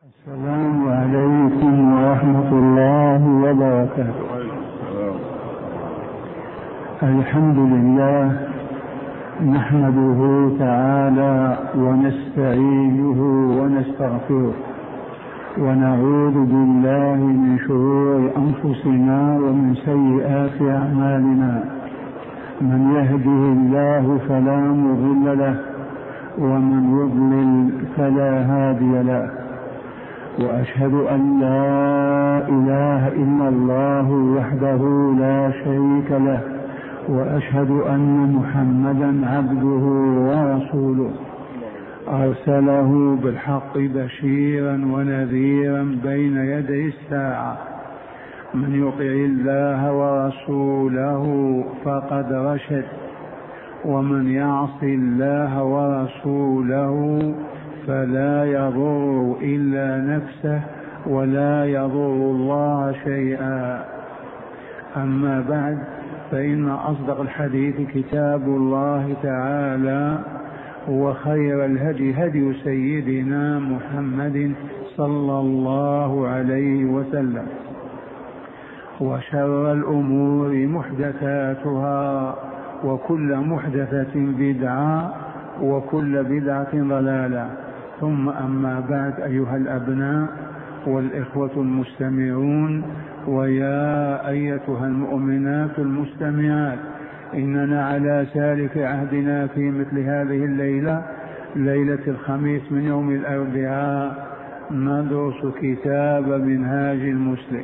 السلام عليكم ورحمة الله وبركاته. الحمد لله نحمده تعالى ونستعينه ونستغفره ونعوذ بالله من شرور أنفسنا ومن سيئات أعمالنا. من يهده الله فلا مضل له ومن يضلل فلا هادي له، وأشهد أن لا إله إلا الله وحده لا شريك له، وأشهد أن محمدا عبده ورسوله أرسله بالحق بشيرا ونذيرا بين يدي الساعة. من يطع الله ورسوله فقد رشد، ومن يعص الله ورسوله فلا يضر إلا نفسه ولا يضر الله شيئا. أما بعد، فإن أصدق الحديث كتاب الله تعالى، وخير الهدي هدي سيدنا محمد صلى الله عليه وسلم، وشر الأمور محدثاتها، وكل محدثة بدعة، وكل بدعة ضلالة. ثم أما بعد، أيها الأبناء والإخوة المستمعون، ويا أيتها المؤمنات المستمعات، إننا على سالف عهدنا في مثل هذه الليلة، ليلة الخميس من يوم الأربعاء، ندرس كتاب منهاج المسلم،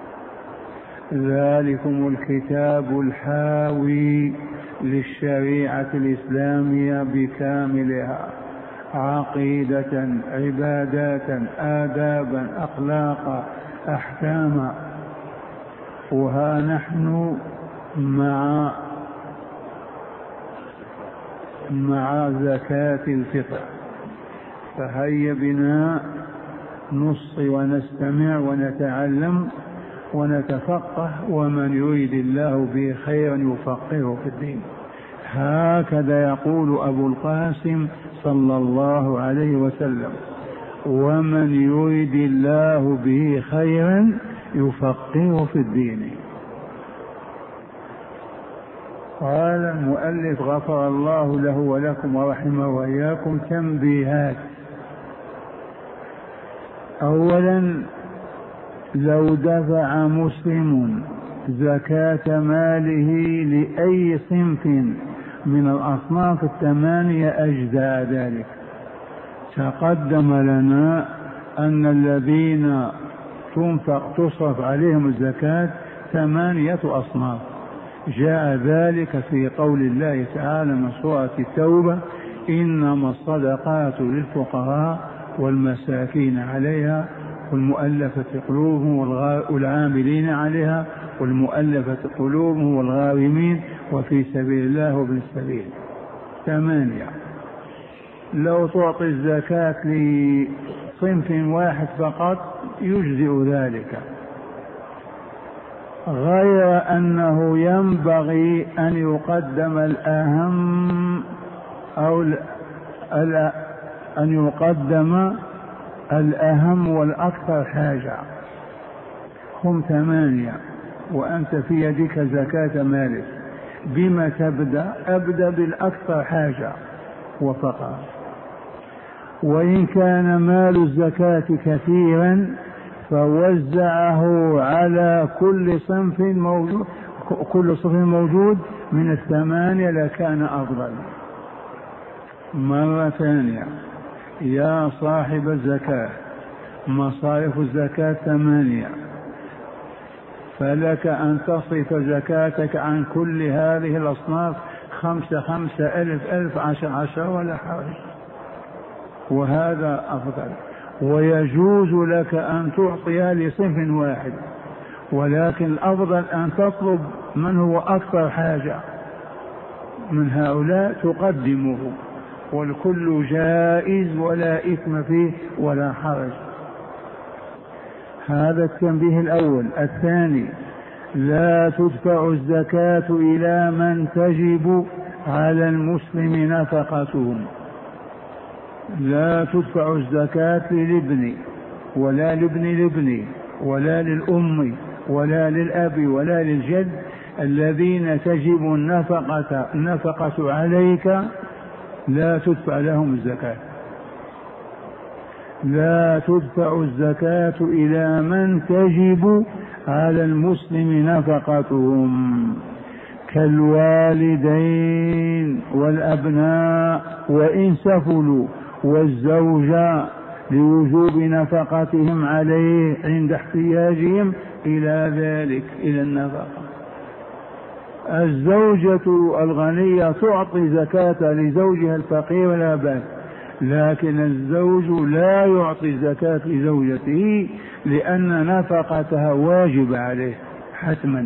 ذلكم الكتاب الحاوي للشريعة الإسلامية بكاملها، عقيدة، عبادات، آدابا، أخلاقا، أحكاما. وها نحن مع زكاة الفطر، فهيا بنا نصغي ونستمع ونتعلم ونتفقه، ومن يريد الله به خيرا يفقهه في الدين. هكذا يقول أبو القاسم صلى الله عليه وسلم: ومن يريد الله به خيرا يفقهه في الدين. قال المؤلف غفر الله له ولكم ورحمه وإياكم: تنبيهات. أولا، لو دفع مسلم زكاة ماله لأي صنف من الأصناف الثمانية أجزاء ذلك. تقدم لنا أن الذين تصرف عليهم الزكاة 8 أصناف، جاء ذلك في قول الله تعالى من سورة التوبة: إنما الصدقات للفقراء والمساكين عليها والمؤلفة قلوبهم والعاملين عليها والمؤلفة قلوبهم والغارمين وفي سبيل الله وابن السبيل. 8. لو تعطي الزكاة لصنف واحد فقط يجزئ ذلك، غير أنه ينبغي أن يقدم الأهم أو أن يقدم الأهم والأكثر حاجة. هم 8 وأنت في يدك زكاة مالك، بما تبدأ؟ أبدأ بالأكثر حاجة وفقط. وإن كان مال الزكاة كثيرا فوزعه على كل صنف موجود من 8 لكان أفضل. مرة ثانية، يا صاحب الزكاة، مصارف الزكاة 8، فلك أن تصرف زكاتك عن كل هذه الأصناف 5 ألف 10 ولا حرج، وهذا أفضل. ويجوز لك أن تعطيها لصنف واحد، ولكن الأفضل أن تطلب من هو أكثر حاجة من هؤلاء تقدمه، والكل جائز ولا إثم فيه ولا حرج. هذا التنبيه الأول. الثاني، لا تدفع الزكاة إلى من تجب على المسلم نفقتهم. لا تدفع الزكاة للابن ولا لابن الابن ولا للأم ولا للأب ولا للجد الذين تجب النفقة عليك لا تدفع لهم الزكاة. لا تدفع الزكاة إلى من تجب على المسلم نفقتهم كالوالدين والأبناء وإن سفلوا، والزوجة لوجوب نفقتهم عليه عند احتياجهم إلى ذلك، إلى النفقة. الزوجة الغنية تعطي زكاة لزوجها الفقير لا بأس، لكن الزوج لا يعطي الزكاة لزوجته لأن نفقتها واجب عليه حتما.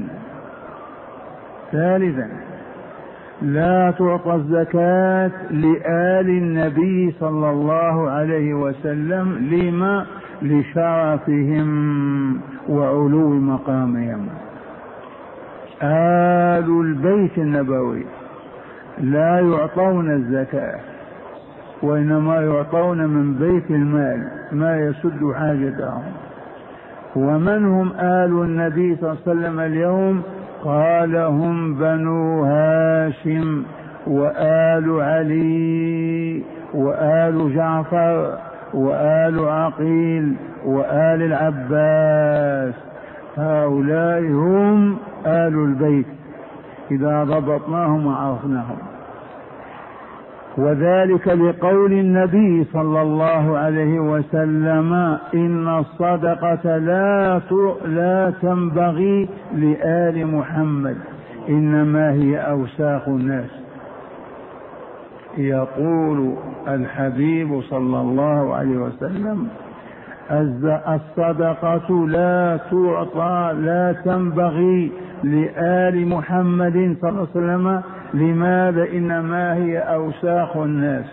ثالثا لا تعطى الزكاة لآل النبي صلى الله عليه وسلم لما؟ لشرفهم وعلو مقامهم. آل البيت النبوي لا يعطون الزكاة، وإنما يعطون من بيت المال ما يسد حاجتهم. ومن هم آل النبي صلى الله عليه وسلم اليوم؟ قال هم بنو هاشم وآل علي وآل جعفر وآل عقيل وآل العباس، هؤلاء هم آل البيت إذا ضبطناهم وعرفناهم. وذلك لقول النبي صلى الله عليه وسلم إن الصدقة لا تنبغي لآل محمد إنما هي أوساخ الناس. يقول الحبيب صلى الله عليه وسلم الصدقة لا تعطى لا تنبغي لآل محمد صلى الله عليه وسلم. لماذا؟ إنما هي أوساخ الناس.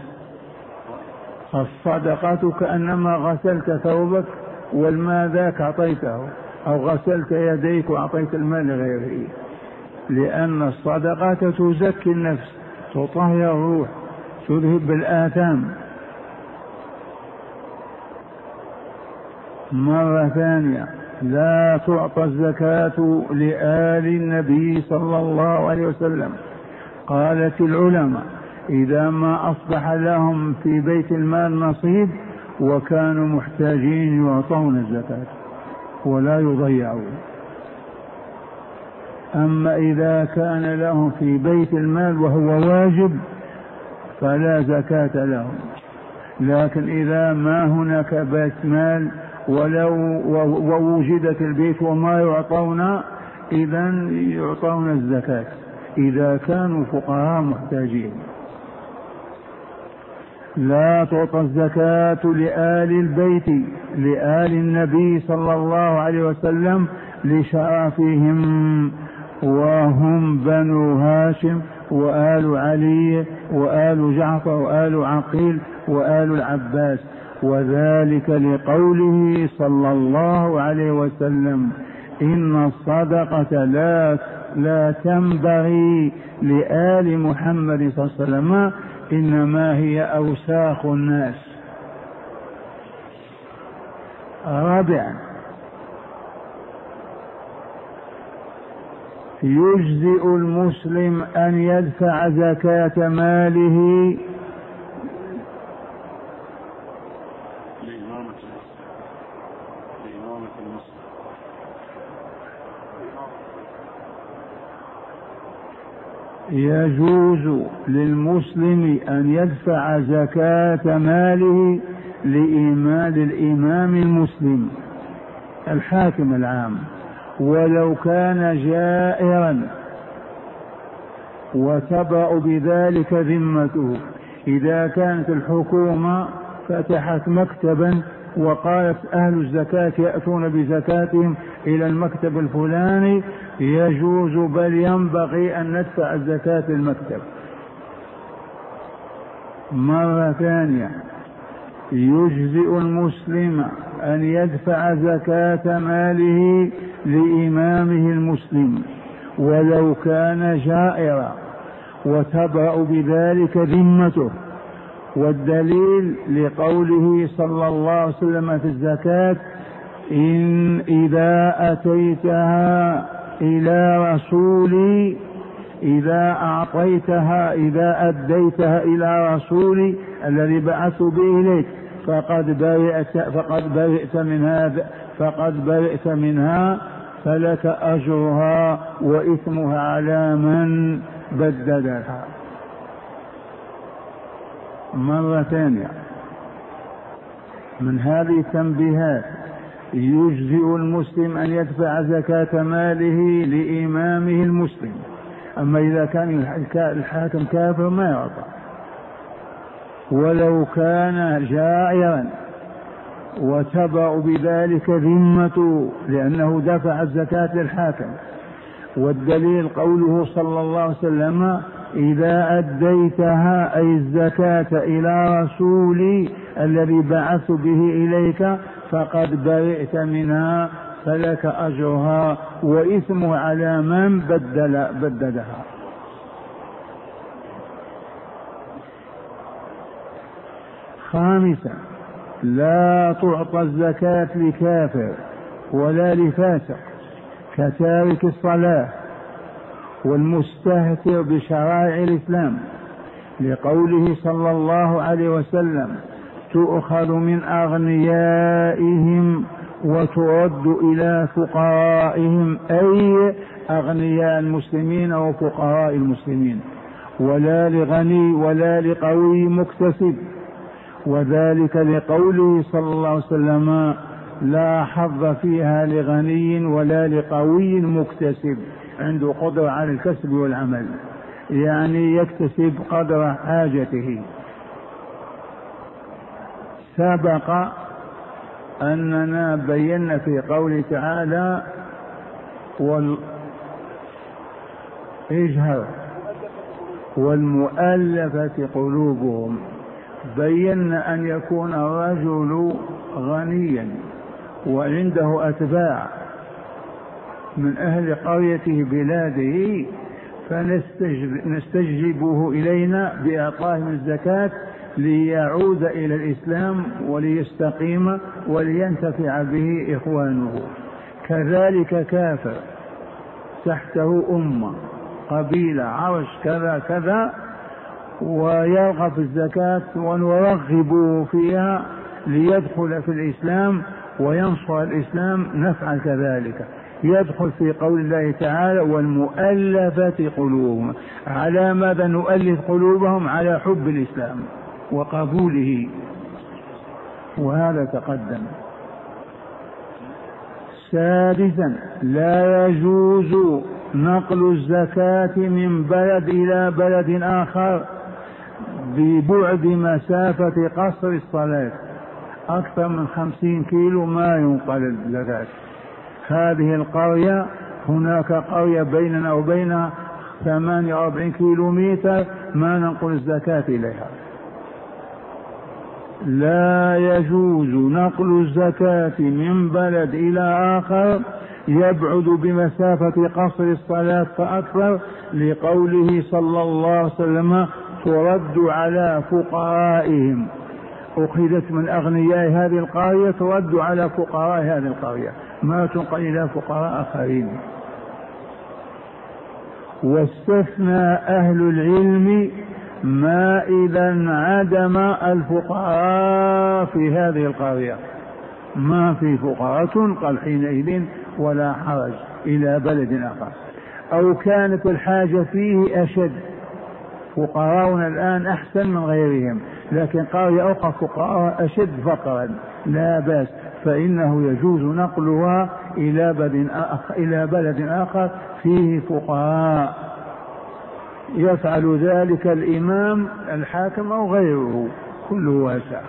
الصدقة كأنما غسلت ثوبك والماء ذاك أعطيته، أو غسلت يديك وأعطيت الماء لغيره، لأن الصدقة تزكي النفس، تطهر الروح، تذهب الآثام. مرة ثانية لا تعطى الزكاة لآل النبي صلى الله عليه وسلم. قالت العلماء إذا ما أصبح لهم في بيت المال نصيب وكانوا محتاجين يعطون الزكاة ولا يضيعون. أما إذا كان لهم في بيت المال وهو واجب فلا زكاة لهم. لكن إذا ما هناك بيت مال ووجدت البيت وما يعطون، إذن يعطون الزكاة إذا كانوا فقراء محتاجين. لا تعطى الزكاة لآل البيت لآل النبي صلى الله عليه وسلم لشرفهم، وهم بنو هاشم وآل علي وآل جعفر وآل عقيل وآل العباس. وذلك لقوله صلى الله عليه وسلم إن الصدقة لا تنبغي لآل محمد صلى الله عليه وسلم إنما هي أوساخ الناس. رابعا يجزئ المسلم أن يدفع زكاة ماله يجوز للمسلم أن يدفع زكاة ماله للإمام المسلم الحاكم العام ولو كان جائرا وتبرأ بذلك ذمته. إذا كانت الحكومة فتحت مكتبا وقالت أهل الزكاة يأتون بزكاتهم إلى المكتب الفلاني، يجوز بل ينبغي أن ندفع الزكاة للمكتب. مرة ثانية يجزئ المسلم أن يدفع زكاة ماله لإمامه المسلم ولو كان جائرا وتبرأ بذلك ذمته، والدليل لقوله صلى الله عليه وسلم في الزكاة: إن إذا أتيتها إلى رسولي، إذا أعطيتها، إذا أديتها إلى رسولي الذي بعثت به إليك فقد برئت منها فلك أجرها وإثمها على من بددها. مرة ثانية، من هذه التنبيهات: يجزئ المسلم أن يدفع زكاة ماله لإمامه المسلم، أما إذا كان الحاكم كافر ما يعطى، ولو كان جائرا وتبرأ بذلك ذمته لأنه دفع الزكاة للحاكم. والدليل قوله صلى الله عليه وسلم: إذا أديتها أي الزكاة إلى رسولي الذي بعثت به إليك فقد برئت منها فلك أجرها وإثمها على من بددها. خامسا: لا تعطى الزكاة لكافر ولا لفاسق كتارك الصلاة والمستهتر بشرائع الإسلام، لقوله صلى الله عليه وسلم: تؤخذ من أغنيائهم وترد إلى فقرائهم، أي أغنياء المسلمين وفقراء المسلمين، ولا لغني ولا لقوي مكتسب. وذلك لقوله صلى الله عليه وسلم: لا حظ فيها لغني ولا لقوي مكتسب، عنده قدرة على الكسب والعمل، يعني يكتسب قدر حاجته. سبق أننا بينا في قوله تعالى: والمؤلفة قلوبهم، بينا أن يكون الرجل غنيا وعنده أتباع من أهل قريته بلاده، فنستجلبه إلينا بإعطائهم الزكاة ليعود إلى الإسلام وليستقيم ولينتفع به إخوانه. كذلك كافر تحته أمة قبيلة عرش كذا كذا ويرغب في الزكاة ونرغب فيها ليدخل في الإسلام وينصر الإسلام، نفعل كذلك. يدخل في قول الله تعالى: والمؤلفة قلوبهم. على ماذا نؤلف قلوبهم؟ على حب الإسلام وقبوله، وهذا تقدم. سادسا: لا يجوز نقل الزكاة من بلد إلى بلد آخر ببعد مسافة قصر الصلاة، أكثر من 50 كيلو ما ينقل الزكاة. هذه القرية، هناك قرية بيننا وبينها 48 كيلومتر، ما ننقل الزكاة إليها. لا يجوز نقل الزكاة من بلد إلى آخر يبعد بمسافة قصر الصلاة فأكثر، لقوله صلى الله عليه وسلم: ترد على فقرائهم. أخذت من أغنياء هذه القرية ترد على فقراء هذه القرية، ما تنقل إلى فقراء آخرين. واستثنى أهل العلم ما إذا انعدم الفقراء في هذه القرية، ما في فقراء تنقل حينئذ ولا حرج إلى بلد آخر، أو كانت الحاجة فيه أشد. فقراؤنا الآن أحسن من غيرهم، لكن قرية أخرى فقراء أشد فقرا لا بأس، فإنه يجوز نقلها إلى بلد آخر فيه فقراء، يفعل ذلك الإمام الحاكم أو غيره، كله واسع.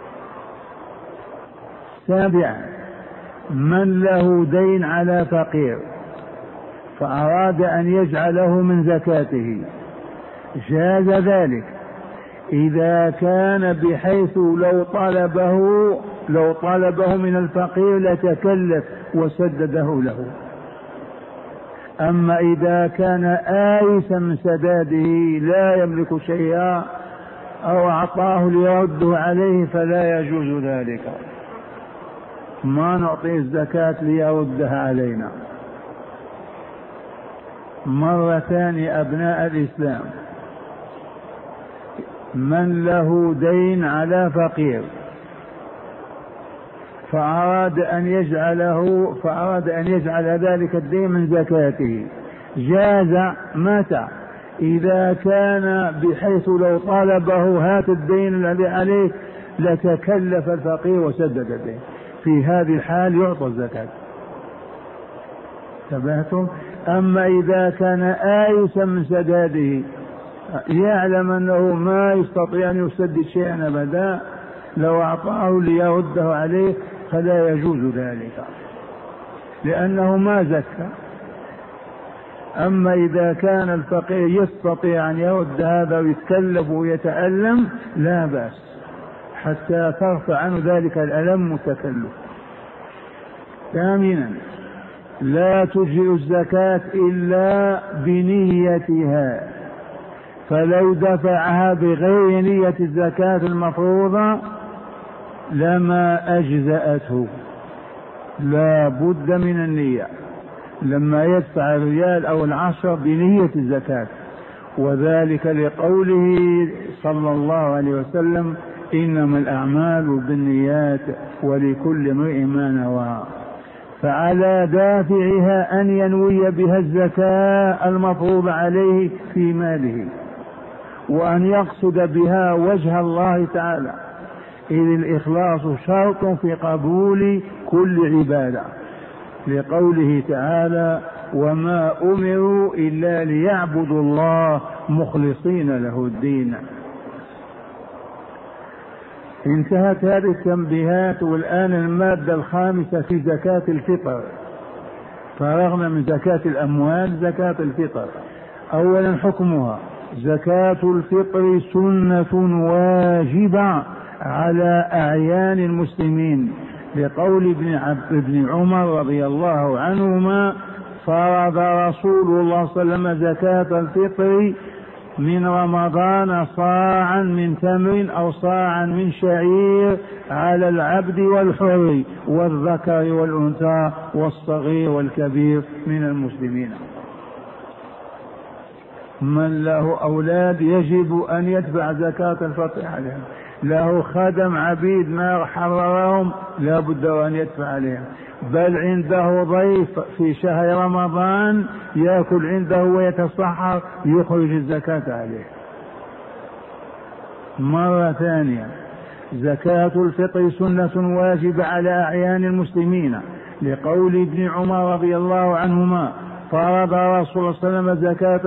سابعا: من له دين على فقير فأراد أن يجعله من زكاته جاز ذلك إذا كان بحيث لو طلبه من الفقير لتكلف وسدده له. أما إذا كان آيسا من سداده لا يملك شيئا أو أعطاه ليرده عليه فلا يجوز ذلك، ما نعطيه الزكاة ليردها علينا. مرة ثانية أبناء الإسلام، من له دين على فقير فأراد أن يجعل ذلك الدين من زكاته، جاز متى؟ إذا كان بحيث لو طالبه هات الدين الذي عليك لتكلف الفقير وسدد الدين، في هذه الحال يعطى الزكاة. انتبهتم؟ أما إذا كان آيسا من سداده، يعلم أنه ما يستطيع أن يسدد شيئا أبدا، لو أعطاه ليرده عليه فلا يجوز ذلك لأنه ما زكى. أما إذا كان الفقير يستطيع أن يرد هذا ويتكلف ويتألم لا بأس، حتى ترفع عنه ذلك الألم والتكلف. ثامنا، لا تجزئ الزكاة إلا بنيتها، فلو دفعها بغير نية الزكاة المفروضة لما أجزأته، لا بد من النية لما يدفع الريال أو العشر بنية الزكاة، وذلك لقوله صلى الله عليه وسلم إنما الأعمال بالنيات ولكل امرئ ما نوى. فعلى دافعها أن ينوي بها الزكاة المفروض عليه في ماله، وأن يقصد بها وجه الله تعالى، إذ الإخلاص شرط في قبول كل عبادة، لقوله تعالى وما أمروا إلا ليعبدوا الله مخلصين له الدين. انتهت هذه التنبيهات، والآن المادة الخامسة في زكاة الفطر. فرغنا من زكاة الأموال، زكاة الفطر. أولا حكمها، زكاة الفطر سنة واجبة على أعيان المسلمين، لقول ابن عمر رضي الله عنهما فرض رسول الله صلى الله عليه وسلم زكاة الفطر من رمضان صاعا من تمر أو صاعا من شعير على العبد والحر والذكر والأنثى والصغير والكبير من المسلمين. من له أولاد يجب أن يدفع زكاة الفطر عليهم، له خدم عبيد ما حررهم لا بد أن يدفع عليهم، بل عنده ضيف في شهر رمضان يأكل عنده ويتصحر يخرج الزكاة عليه. مرة ثانية، زكاة الفطر سنة واجبة على أعيان المسلمين، لقول ابن عمر رضي الله عنهما فرض رسول الله صلى الله عليه وسلم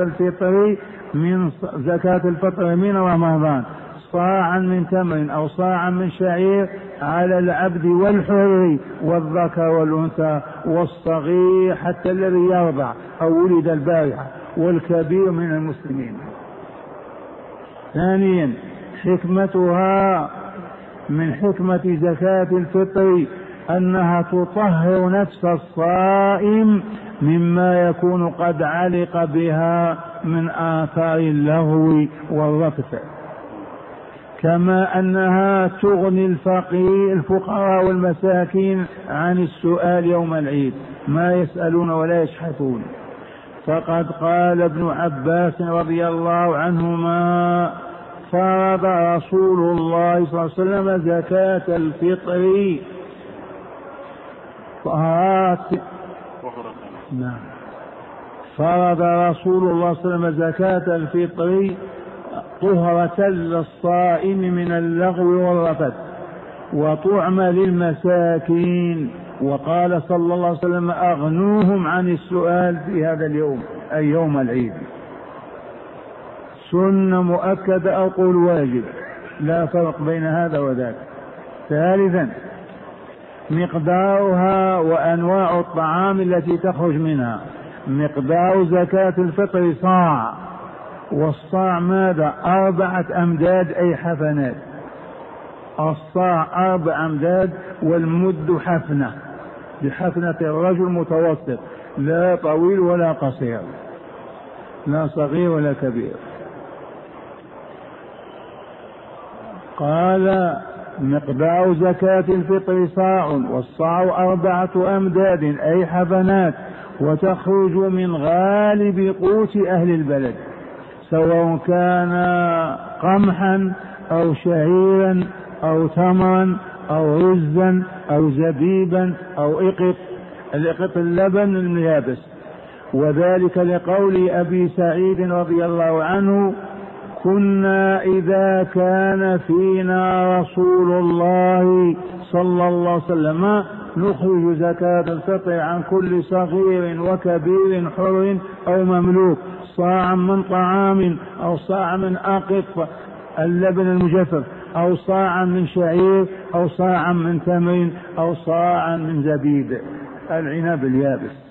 زكاة الفطر من رمضان صاعا من تمر أو صاعا من شعير على العبد والحر والذكر والأنثى والصغير حتى الذي يرضع أو ولد البارحة والكبير من المسلمين. ثانيا، حكمتها، من حكمة زكاة الفطر أنها تطهر نفس الصائم مما يكون قد علق بها من آثار اللغو والرفث، كما أنها تغني الفقراء والمساكين عن السؤال يوم العيد، ما يسألون ولا يشحثون. فقد قال ابن عباس رضي الله عنهما فرض رسول الله صلى الله عليه وسلم زكاة الفطر فرض رسول الله صلى الله عليه وسلم زكاة الفطر طهرة للصائم من اللغو والرفث وطعم للمساكين، وقال صلى الله عليه وسلم أغنوهم عن السؤال في هذا اليوم أي يوم العيد. سنة مؤكدة أو قول واجب، لا فرق بين هذا وذاك. ثالثا، مقدارها وأنواع الطعام التي تخرج منها. مقدار زكاة الفطر صاع، والصاع ماذا؟ 4 أمداد أي حفنات. الصاع 4 أمداد، والمد حفنة، بحفنة الرجل متوسط، لا طويل ولا قصير، لا صغير ولا كبير. قال مقدار زكاة الفطر صاع، والصاع 4 أمداد أي حبنات، وتخرج من غالب قوت أهل البلد، سواء كان قمحا أو شعيرا أو تمرا أو رزا أو زبيبا أو الإقط اللبن اليابس. وذلك لقول أبي سعيد رضي الله عنه: كنا إذا كان فينا رسول الله صلى الله عليه وسلم نخرج زكاة الفطر عن كل صغير وكبير حر أو مملوك صاعا من طعام أو صاعا من أقط اللبن المجفف أو صاعا من شعير أو صاعا من تمر أو صاعا من زبيب العنب اليابس.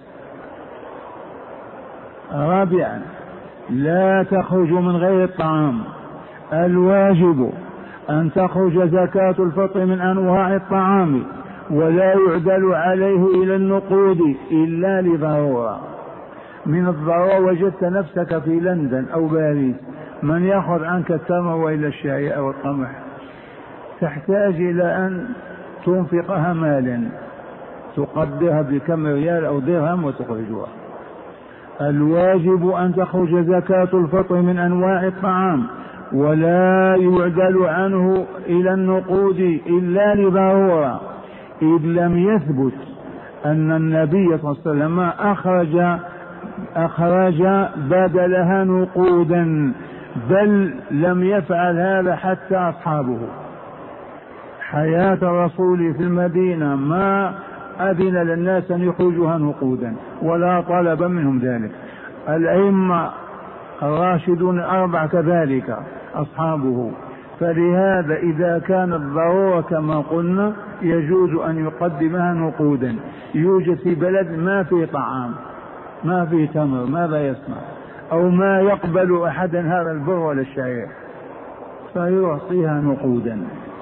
رابعا: لا تخرج من غير الطعام. الواجب أن تخرج زكاة الفطر من أنواع الطعام، ولا يعدل عليه إلى النقود إلا لضرورة. من الضرورة وجدت نفسك في لندن أو باريس، من يأخذ عنك التمر وإلى الشاي أو القمح، تحتاج إلى أن تنفقها مالا تقدرها بكم ريال أو درهم وتخرجها. الواجب أن تخرج زكاة الفطر من أنواع الطعام، ولا يعدل عنه إلى النقود إلا لضرورة، إذ لم يثبت أن النبي صلى الله عليه وسلم أخرج بدلها نقودا، بل لم يفعل هذا حتى أصحابه. حياة الرسول في المدينة ما أذن للناس أن يخرجوها نقودا ولا طلب منهم ذلك. الأئمة الراشدون 4 كذلك أصحابه. فلهذا إذا كانت ضرورة كما قلنا يجوز أن يقدمها نقودا. يوجد في بلد ما في طعام، ما في تمر، ماذا يصنع؟ أو ما يقبل أحدا هذا البر ولا الشعير، فيعطيها نقودا.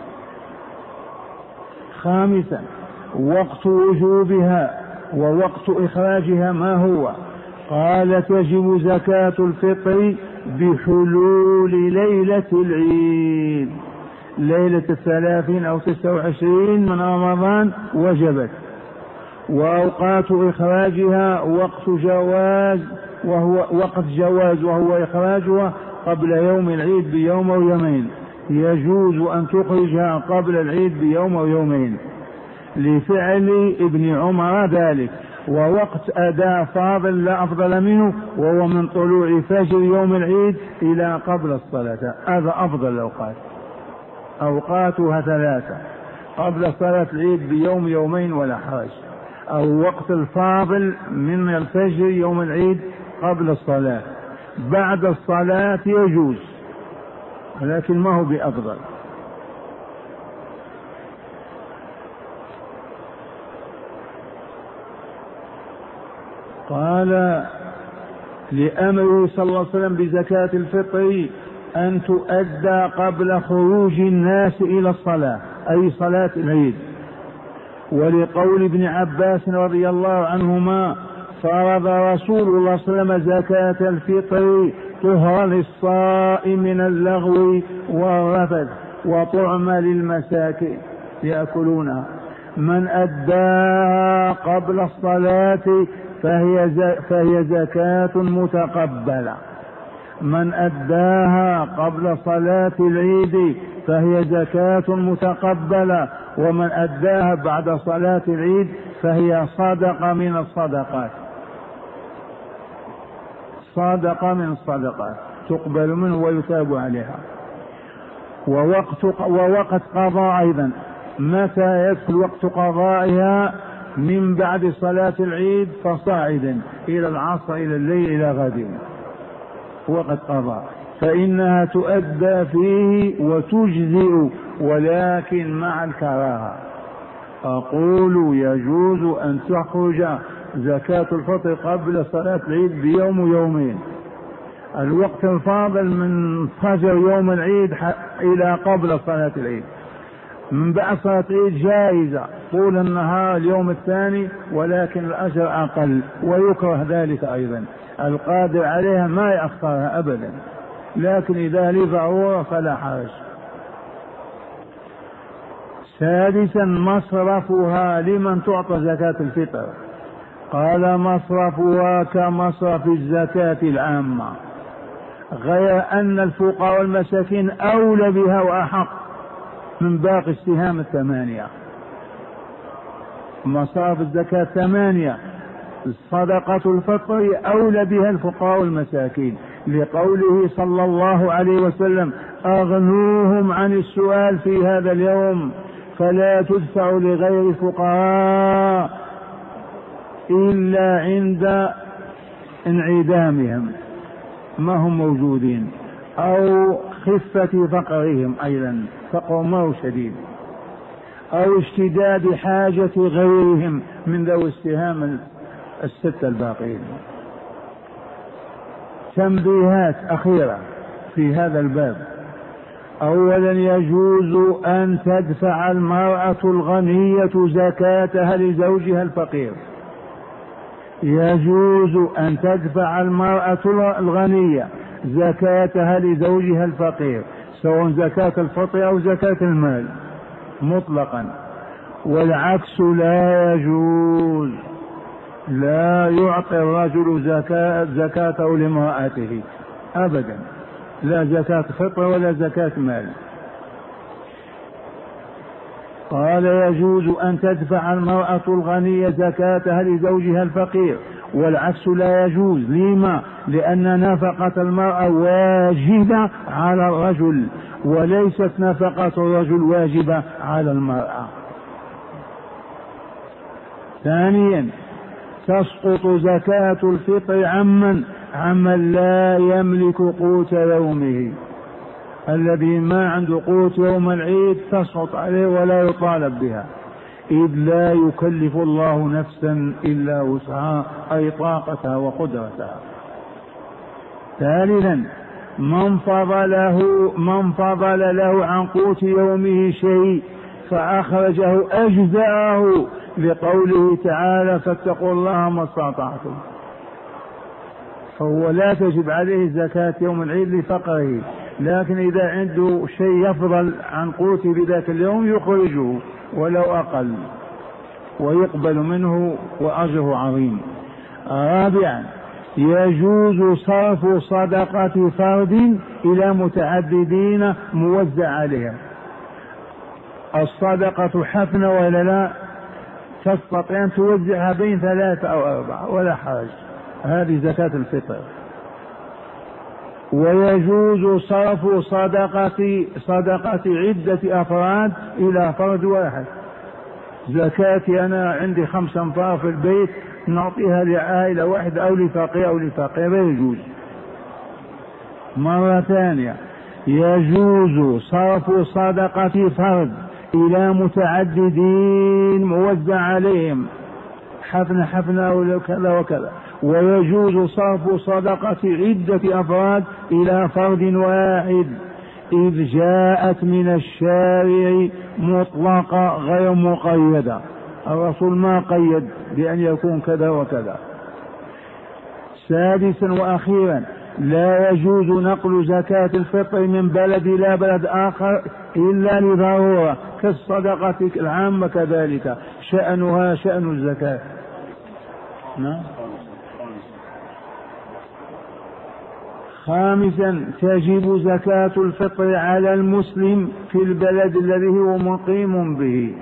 خامسا: وقت وجوبها ووقت إخراجها ما هو؟ قال: تجب زكاة الفطر بحلول ليلة العيد، ليلة 30 أو 29 من رمضان وجبت. وأوقات إخراجها وقت جواز وهو إخراجها قبل يوم العيد بيوم أو يومين. يجوز أن تخرجها قبل العيد بيوم أو يومين لفعل ابن عمر ذلك. ووقت أداء فاضل لا أفضل منه، وهو من طلوع فجر يوم العيد إلى قبل الصلاة، هذا أفضل الأوقات. أوقاتها 3: قبل صلاة العيد بيوم يومين ولا حرج، أو وقت الفاضل من الفجر يوم العيد قبل الصلاة. بعد الصلاة يجوز لكن ما هو بأفضل. قال: لأمره صلى الله عليه وسلم بزكاة الفطر أن تؤدى قبل خروج الناس إلى الصلاة، أي صلاة العيد. ولقول ابن عباس رضي الله عنهما: فرض رسول الله صلى الله عليه وسلم زكاة الفطر طهرا للصائم من اللغو والرفث وطعم للمساكين يأكلونها. من أداها قبل الصلاة فهي زكاة متقبلة. من أداها قبل صلاة العيد فهي زكاة متقبلة، ومن أداها بعد صلاة العيد فهي صدقة من الصدقات، صدقة من الصدقات تقبل منه ويثاب عليها. ووقت قضاء أيضا، متى يدخل وقت قضائها؟ من بعد صلاة العيد فصاعدا إلى العصر إلى الليل إلى غد وقت قضاء، فإنها تؤدى فيه وتجزئ ولكن مع الكراهة. أقول يجوز أن تخرج زكاة الفطر قبل صلاة العيد بيوم ويومين. الوقت الفاضل من فجر يوم العيد إلى قبل صلاة العيد. من بعد صلاة العيد جائزة طول النهار اليوم الثاني، ولكن الأجر أقل، ويكره ذلك أيضا. القادر عليها ما يأخرها أبدا، لكن إذا لضرورة فلا حرج. سادسا مصرفها لمن تعطى زكاة الفطر. قال مصرفها كمصرف الزكاة العامة، غير أن الفقراء والمساكين أولى بها وأحق من باقي السهام الثمانية. مصارف الزكاة 8، صدقة الفطر أولى بها الفقراء والمساكين، لقوله صلى الله عليه وسلم: أغنوهم عن السؤال في هذا اليوم فلا تدفع لغير الفقراء إلا عند انعدامهم، ما هم موجودين، أو خفة فقرهم، أيضا فقر ما شديد، أو اشتداد حاجة غيرهم من ذوي السهام الستة الباقين. تنبيهات أخيرة في هذا الباب. أولا، يجوز أن تدفع المرأة الغنية زكاتها لزوجها الفقير. يجوز أن تدفع المرأة الغنية زكاتها لزوجها الفقير، سواء زكاة الفطر أو زكاة المال مطلقا، والعكس لا يجوز. لا يعطي الرجل زكاته لامرأته أبدا، لا زكاة فطر ولا زكاة مال. قال: يجوز أن تدفع المرأة الغنية زكاتها لزوجها الفقير، والعكس لا يجوز. لما؟ لأن نفقة المرأة واجبة على الرجل، وليست نفقة الرجل واجبة على المرأة. ثانيا، تسقط زكاة الفطر عمن لا يملك قوت يومه. الذي ما عنده قوت يوم العيد تسقط عليه ولا يطالب بها، إذ لا يكلف الله نفسا إلا وسعها، أي طاقتها وقدرتها. ثالثا، من فضل له عن قوت يومه شيء فأخرجه أجزاءه، لقوله تعالى: فاتقوا الله ما استطعتم. فهو لا تجب عليه زكاة يوم العيد لفقره، لكن إذا عنده شيء يفضل عن قوته بذاك اليوم يخرجه ولو أقل، ويقبل منه وأجره عظيم. رابعا، يجوز صرف صدقة فرد إلى متعددين موزع عليها. الصدقة حفنة ولا لا؟ تستطيع أن توزعها بين 3 أو 4 ولا حرج، هذه زكاة الفطر. ويجوز صرف صدقة عدة أفراد إلى فرد واحد. زكاتي أنا عندي 5 أنفار في البيت، نعطيها لعائلة واحدة أو لفقير لا يجوز. مرة ثانية، يجوز صرف صدقة فرد إلى متعددين موزع عليهم، حفنة أو كذا وكذا. ويجوز صرف صدقة عدة أفراد إلى فرد واحد، إذ جاءت من الشارع مطلقة غير مقيدة. الرسول ما قيد بأن يكون كذا وكذا. سادسا وأخيرا، لا يجوز نقل زكاة الفطر من بلد إلى بلد آخر إلا لضرورة، كالصدقة العامة كذلك شأنها شأن الزكاة. نعم. خامسا، تجب زكاة الفطر على المسلم في البلد الذي هو مقيم به.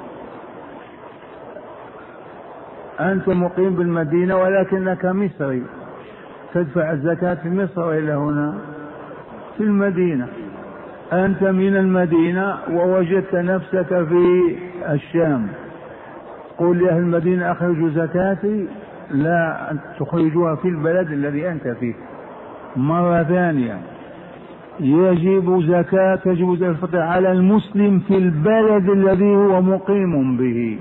أنت مقيم بالمدينة ولكنك مصري، تدفع الزكاة في مصر وإلى هنا في المدينة. أنت من المدينة ووجدت نفسك في الشام، قل لأهل المدينة أخرجوا زكاتي، لا تخرجوها في البلد الذي أنت فيه. مرة ثانية، تجب زكاة الفطر على المسلم في البلد الذي هو مقيم به،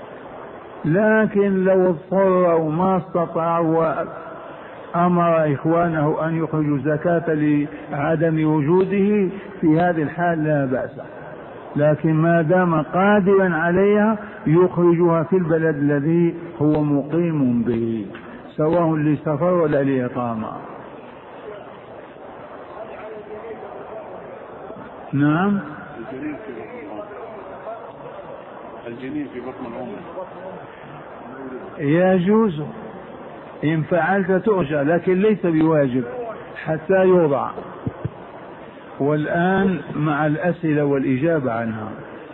لكن لو اضطر وما استطاع وأمر إخوانه أن يخرجوا زكاة لعدم وجوده، في هذه الحال لا بأس، لكن ما دام قادرا عليها يخرجها في البلد الذي هو مقيم به، سواء لسفر ولا لإقامة. نعم. الجنين في بطن الأم يجوز إن فعلت تؤجر، لكن ليس بواجب حتى يوضع. والآن مع الأسئلة والإجابة عنها.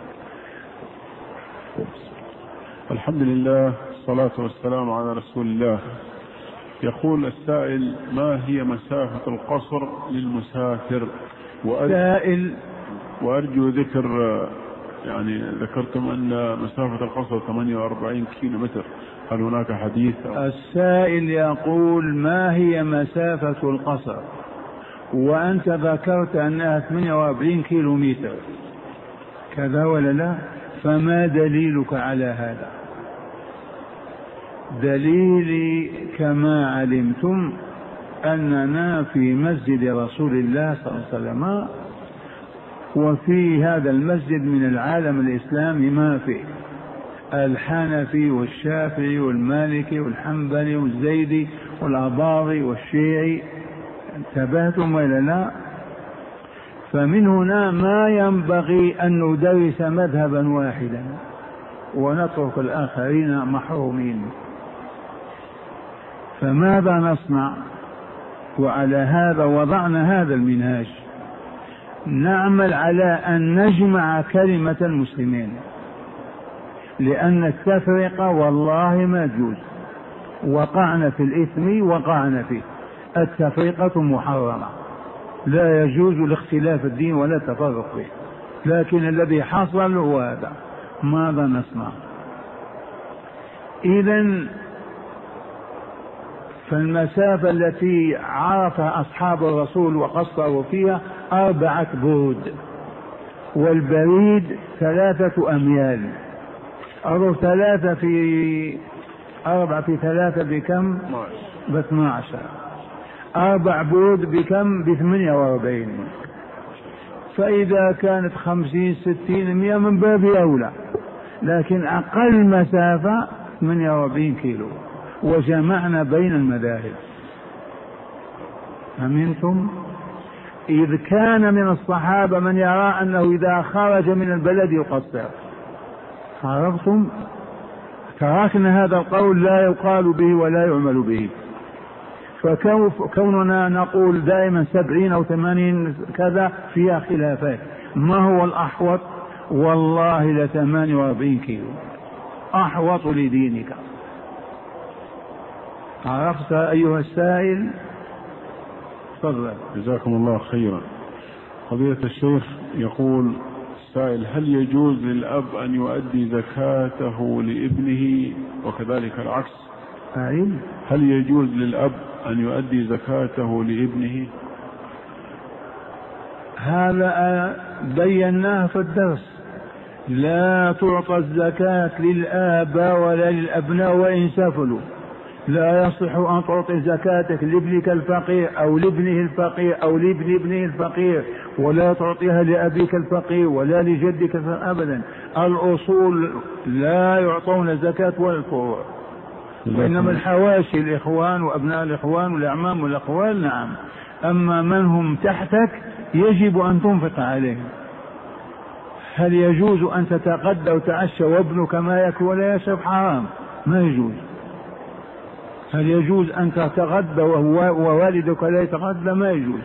الحمد لله، الصلاة والسلام على رسول الله. يقول السائل: ما هي مسافة القصر للمسافر؟ وأرجو ذكر، يعني ذكرتم أن مسافة القصر 48 كيلو متر، هل هناك حديث؟ السائل يقول: ما هي مسافة القصر؟ وأنت ذكرت أنها 48 كيلو متر، كذا ولا لا؟ فما دليلك على هذا؟ دليلي كما علمتم أننا في مسجد رسول الله صلى الله عليه وسلم، وفي هذا المسجد من العالم الإسلامي ما فيه الحنفي والشافعي والمالكي والحنبلي والزيدي والأباضي والشيعي، انتبهتم ولا لا؟ فمن هنا ما ينبغي أن ندرس مذهبا واحدا ونترك الآخرين محرومين. فماذا نصنع؟ وعلى هذا وضعنا هذا المنهاج، نعمل على أن نجمع كلمة المسلمين، لأن التفرقة والله ما تجوز. وقعنا في الإثم وقعنا فيه. التفرقة محرمة، لا يجوز الاختلاف الدين ولا التفرق به، لكن الذي حصل هو هذا. ماذا نصنع؟ إذن فالمسافة التي عرفها أصحاب الرسول وقصروا فيها 4 برود، والبريد 3 أميال. أضرب 3 في 4 في 3 بكم؟ ب12. 4 برود بكم؟ ب48. فإذا كانت 50 60 100 من باب أولى، لكن أقل مسافة 48 كيلو، وجمعنا بين المذاهب. أمنتم؟ إذ كان من الصحابة من يرى أنه إذا خرج من البلد يقصر. عرفتم؟ تركنا هذا القول لا يقال به ولا يعمل به. فكوننا نقول دائما 70 أو 80 كذا فيها خلافات. ما هو الأحوط؟ والله ل48 كيلو أحوط لدينك. عرفت أيها السائل؟ تفضل. جزاكم الله خيرا. فضيلة الشيخ، يقول السائل: هل يجوز للأب أن يؤدي زكاته لابنه وكذلك العكس؟ هل يجوز للأب أن يؤدي زكاته لابنه؟ هذا بيناه في الدرس. لا تعطى الزكاة للآباء ولا للأبناء وإن سفلوا. لا يصح أن تعطي زكاتك لابنك الفقير أو لابنه الفقير أو لابن ابنه الفقير، ولا تعطيها لأبيك الفقير ولا لجدك أبدا. الأصول لا يعطون زكاة ولا الفروع، وإنما الحواشي الإخوان وأبناء الإخوان والأعمام والأخوال. نعم. أما من هم تحتك يجب أن تنفق عليهم. هل يجوز أن تتغدى وتعشى وابنك ما يأكل ولا يشرب؟ حرام، ما يجوز. هل يجوز أن تتغدى ووالدك لا يتغدى؟ ما يجوز.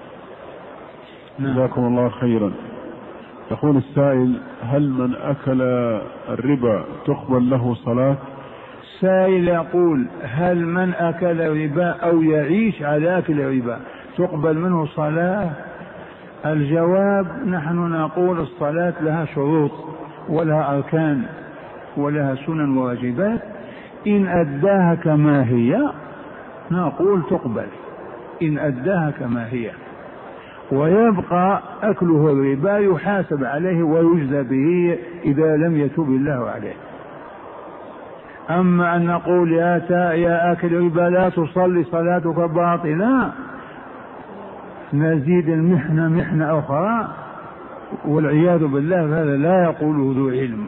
جزاكم الله خيرا. يقول السائل: هل من أكل الربا تقبل له صلاة؟ السائل يقول: هل من أكل ربا أو يعيش على أكل ربا تقبل منه صلاة؟ الجواب: نحن نقول الصلاة لها شروط ولها أركان ولها سنن وواجبات. إن أداها كما هي نقول تقبل، إن أداها كما هي، ويبقى أكله الربا يحاسب عليه ويجزى به إذا لم يتوب الله عليه. أما أن نقول يا آكل ربا لا تصلي صلاتك باطلة، نزيد المحنة محنة أخرى والعياذ بالله، هذا لا يقوله ذو علم.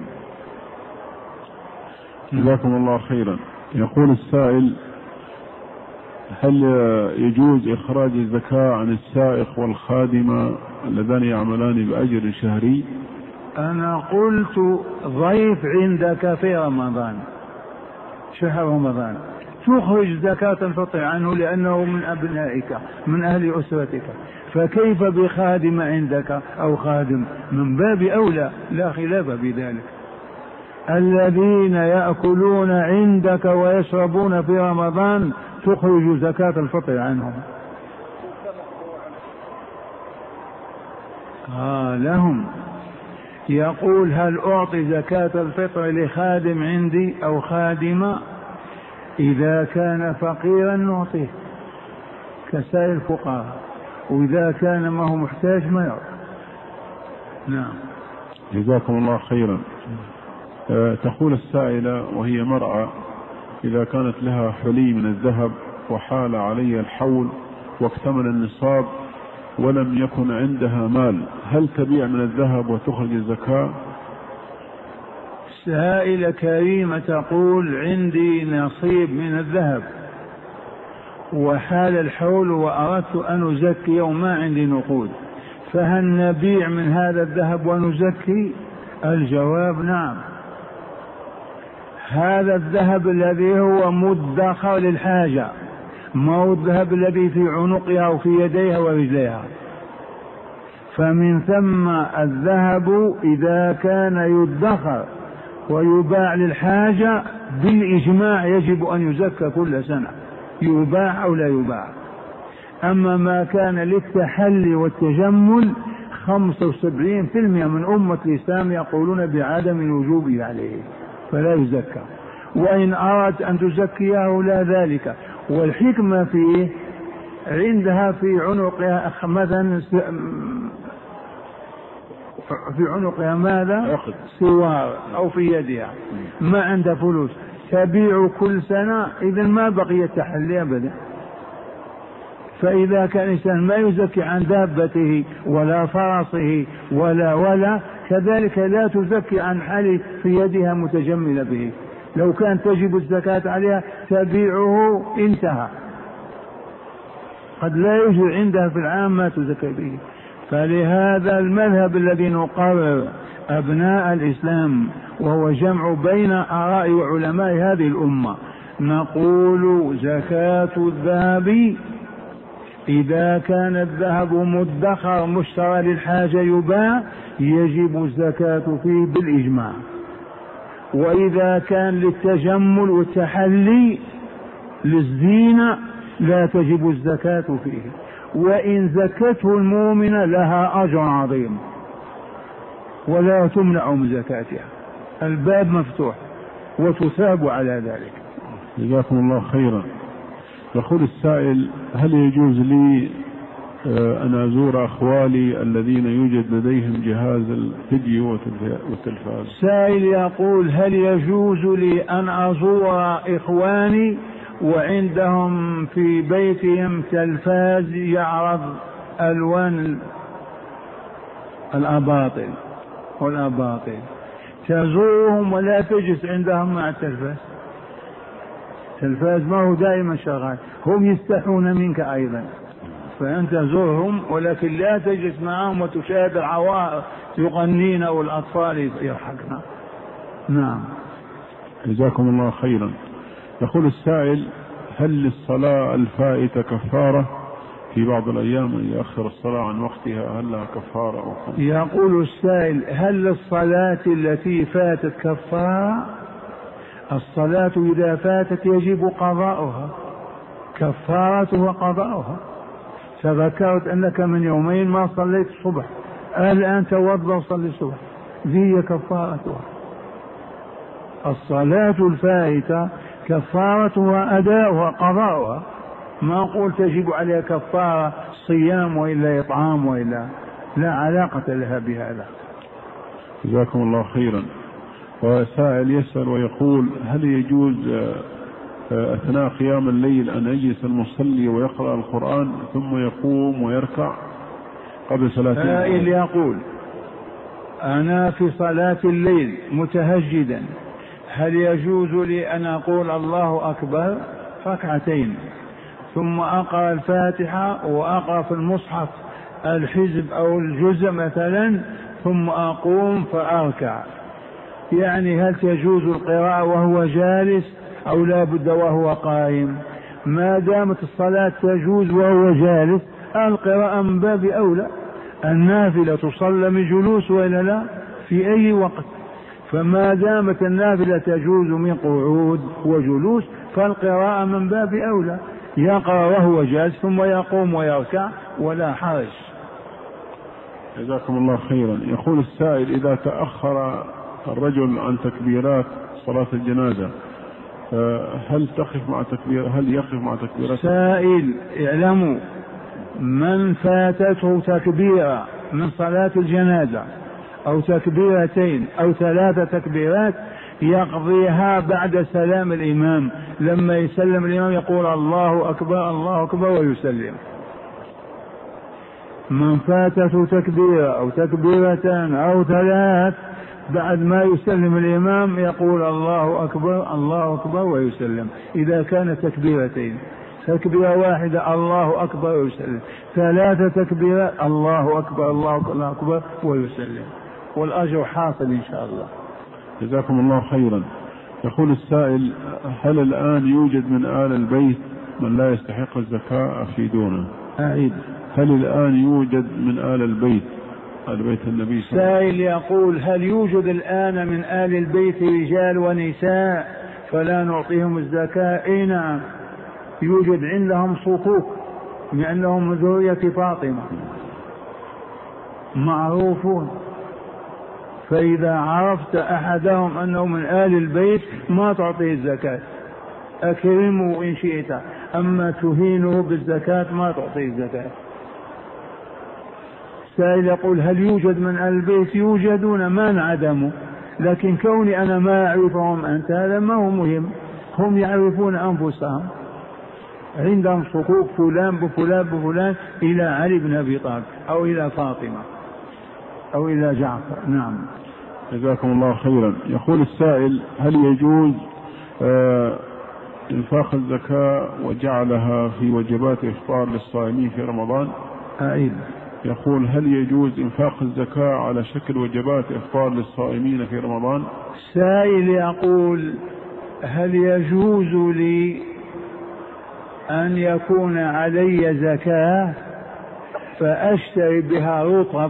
جزاكم الله خيرا. يقول السائل: هل يجوز إخراج الزكاة عن السائق والخادمة اللذان يعملان بأجر شهري؟ أنا قلت ضيف عندك في رمضان، شهر رمضان، تخرج زكاة الفطر عنه لأنه من أبنائك من أهل أسرتك، فكيف بخادم عندك أو خادم؟ من باب أولى، لا خلاف بذلك. الذين يأكلون عندك ويشربون في رمضان تخرج زكاة الفطر عنهم. لهم. يقول هل أعطي زكاة الفطر لخادم عندي أو خادمة؟ إذا كان فقيرا نعطيه كسائر الفقراء، وإذا كان ما هو محتاج ما يعطي. نعم. جزاكم الله خيرا. تقول السائلة وهي مرأة: إذا كانت لها حلي من الذهب وحال علي الحول واكتمل النصاب ولم يكن عندها مال، هل تبيع من الذهب وتخرج الزكاة؟ سائلة كريمة تقول: عندي نصيب من الذهب وحال الحول وأردت أن أزكي وما عندي نقود، فهل نبيع من هذا الذهب ونزكي؟ الجواب نعم. هذا الذهب الذي هو مدخر للحاجة، ما هو الذهب الذي في عنقها وفي يديها ورجليها. فمن ثم الذهب إذا كان يدخر ويباع للحاجة بالإجماع يجب أن يزكى كل سنة، يباع أو لا يباع. أما ما كان للتحلي والتجمل 75% من أمة الإسلام يقولون بعدم الوجوب عليه فلا يزكى، وإن أردت أن تزكيه لا ذلك. والحكمة فيه عندها في عنقها مثلا في عنقها ماذا؟ سوار، أو في يدها ما عندها فلوس تبيع كل سنة، إذا ما بقي التحلي أبدا. فإذا كان الإنسان ما يزكي عن دابته ولا فرسه ولا كذلك لا تزكي عن حال في يدها متجملة به، لو كان تجب الزكاة عليها تبيعه انتهى، قد لا يوجد عندها في العام ما تزكي به. فلهذا المذهب الذي نقرر أبناء الإسلام وهو جمع بين آراء وعلماء هذه الأمة، نقول زكاة الذهب إذا كان الذهب مدخر مشترى للحاجة يباع يجب الزكاة فيه بالإجماع، وإذا كان للتجمل والتحلي للزينة لا تجب الزكاة فيه، وإن زكته المؤمنة لها أجر عظيم ولا تمنع من زكاتها، الباب مفتوح وتثاب على ذلك. جزاكم الله خيرا. يقول السائل: هل يجوز لي أن أزور أخوالي الذين يوجد لديهم جهاز الفيديو والتلفاز؟ سائل يقول: هل يجوز لي أن أزور إخواني وعندهم في بيتهم تلفاز يعرض ألوان الأباطل والأباطل، تزورهم ولا تجلس عندهم مع التلفاز؟ التلفاز ما هو دائما شغال، هم يستحون منك أيضا، فأنت زورهم ولكن لا تجلس معهم وتشاهد العوائق يغنين والأطفال يضحكن. نعم. جزاكم الله خيرا. يقول السائل: هل للصلاة الفائتة كفارة؟ في بعض الأيام أن يؤخر الصلاة عن وقتها، هل لها كفارة أو خمس؟ يقول السائل: هل للصلاة التي فاتت كفارة؟ الصلاة إذا فاتت يجب قضاؤها، كفارتها قضاؤها. تذكرت أنك من يومين ما صليت الصبح، الآن توضأ وصلي الصبح، ذي كفارتها. الصلاة الفائتة كفارتها أداؤها قضاؤها، ما أقول تجب عليها كفارة صيام وإلا إطعام وإلا، لا علاقة لها بهذا. جزاكم الله خيرا. وسائل يسأل ويقول: هل يجوز أثناء قيام الليل أن يجلس المصلي ويقرأ القرآن ثم يقوم ويركع قبل صلاة الليل؟ سائل يقول: أنا في صلاة الليل متهجدا، هل يجوز لي أن أقول الله أكبر ركعتين ثم أقرأ الفاتحة وأقرأ في المصحف الحزب أو الجزء مثلا، ثم أقوم فأركع. يعني هل تجوز القراءة وهو جالس أو لا بد وهو قائم؟ ما دامت الصلاة تجوز وهو جالس القراءة من باب أولى. النافلة تصلى من جلوس وإلا لا في أي وقت، فما دامت النافلة تجوز من قعود وجلوس فالقراءة من باب أولى، يقرأ وهو جالس ثم يقوم ويركع ولا حرج. جزاكم الله خيرا. يقول السائل: إذا تأخر الرجل عن تكبيرات صلاة الجنازة هل يقف مع تكبيرات؟ سائل: اعلموا من فاتته تكبيرة من صلاة الجنازة أو تكبيرتين أو 3 تكبيرات يقضيها بعد سلام الإمام. لما يسلم الإمام يقول الله أكبر الله أكبر ويسلم. من فاتته تكبيرة أو تكبيرتان أو 3 بعد ما يسلم الإمام يقول الله أكبر الله أكبر ويسلم. إذا كانت تكبيرتين، تكبيرة واحدة الله أكبر ويسلم، 3 تكبيرات الله أكبر الله أكبر ويسلم، والأجر حاصل إن شاء الله. جزاكم الله خيرا. يقول السائل: هل الآن يوجد من آل البيت من لا يستحق الزكاة أفيدونا؟ أعيد: هل الآن يوجد من آل البيت النبي صلى الله عليه وسلم؟ سائل يقول: هل يوجد الآن من آل البيت رجال ونساء فلا نعطيهم الزكاة؟ أي نعم، يوجد عندهم صكوك لأنهم من ذرية فاطمة معروفون، فإذا عرفت أحدهم أنه من آل البيت ما تعطيه الزكاة، أكرمه إن شئت، أما تهينه بالزكاة ما تعطيه الزكاة. سائل يقول: هل يوجد من آل البيت؟ يوجدون ما انعدموا، لكن كوني أنا ما أعرفهم أنت هذا ما هو مهم، هم يعرفون أنفسهم، عندهم صكوك فلان بفلان بفلان إلى علي بن أبي طالب أو إلى فاطمة أو إلى جعفر. نعم. جزاكم الله خيرا. يقول السائل: هل يجوز إنفاق الزكاة وجعلها في وجبات إفطار للصائمين في رمضان؟ أعيد. يقول: هل يجوز إنفاق الزكاة على شكل وجبات إفطار للصائمين في رمضان؟ سائل يقول: هل يجوز لي أن يكون علي زكاة فأشتري بها رطب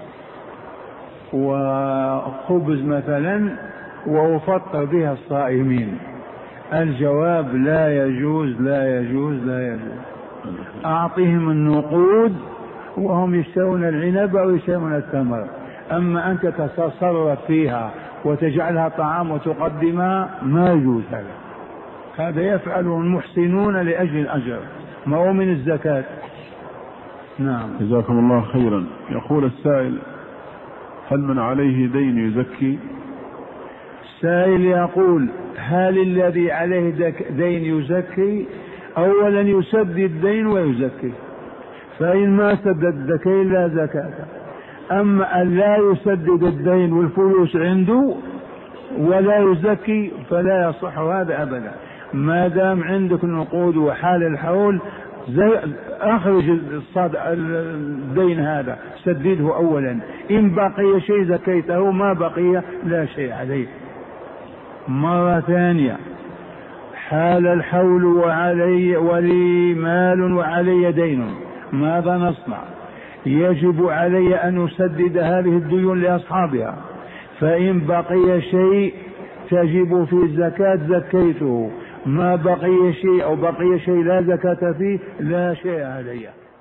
وخبز مثلا وأفطر بها الصائمين؟ الجواب: لا يجوز لا يجوز لا يجوز. أعطيهم النقود وهم يشترون العنب أو يشترون التمر، أما أنت تتصرف فيها وتجعلها طعام وتقدمها ما يجوز. هذا يفعله المحسنون لأجل الأجر، ما هو من الزكاة. نعم. جزاكم الله خيرا. يقول السائل: هل من عليه دين يزكي؟ السائل يقول: هل الذي عليه دين يزكي؟ أولا يسدد الدين ويزكي، فإن ما سدد الزكاة لا زكاة. أما أن لا يسدد الدين والفلوس عنده ولا يزكي فلا يصح هذا أبدا. ما دام عندك نقود وحال الحول أخرج الدين هذا سدده أولا، إن بقي شيء زكيته، ما بقي لا شيء عليه. مرة ثانية: حال الحول وعلي ولي مال وعلي دين، ماذا نصنع؟ يجب علي أن أسدد هذه الديون لأصحابها، فإن بقي شيء تجب في الزكاة زكيته، ما بقي شيء أو بقي شيء لا زكاة فيه لا شيء عليه.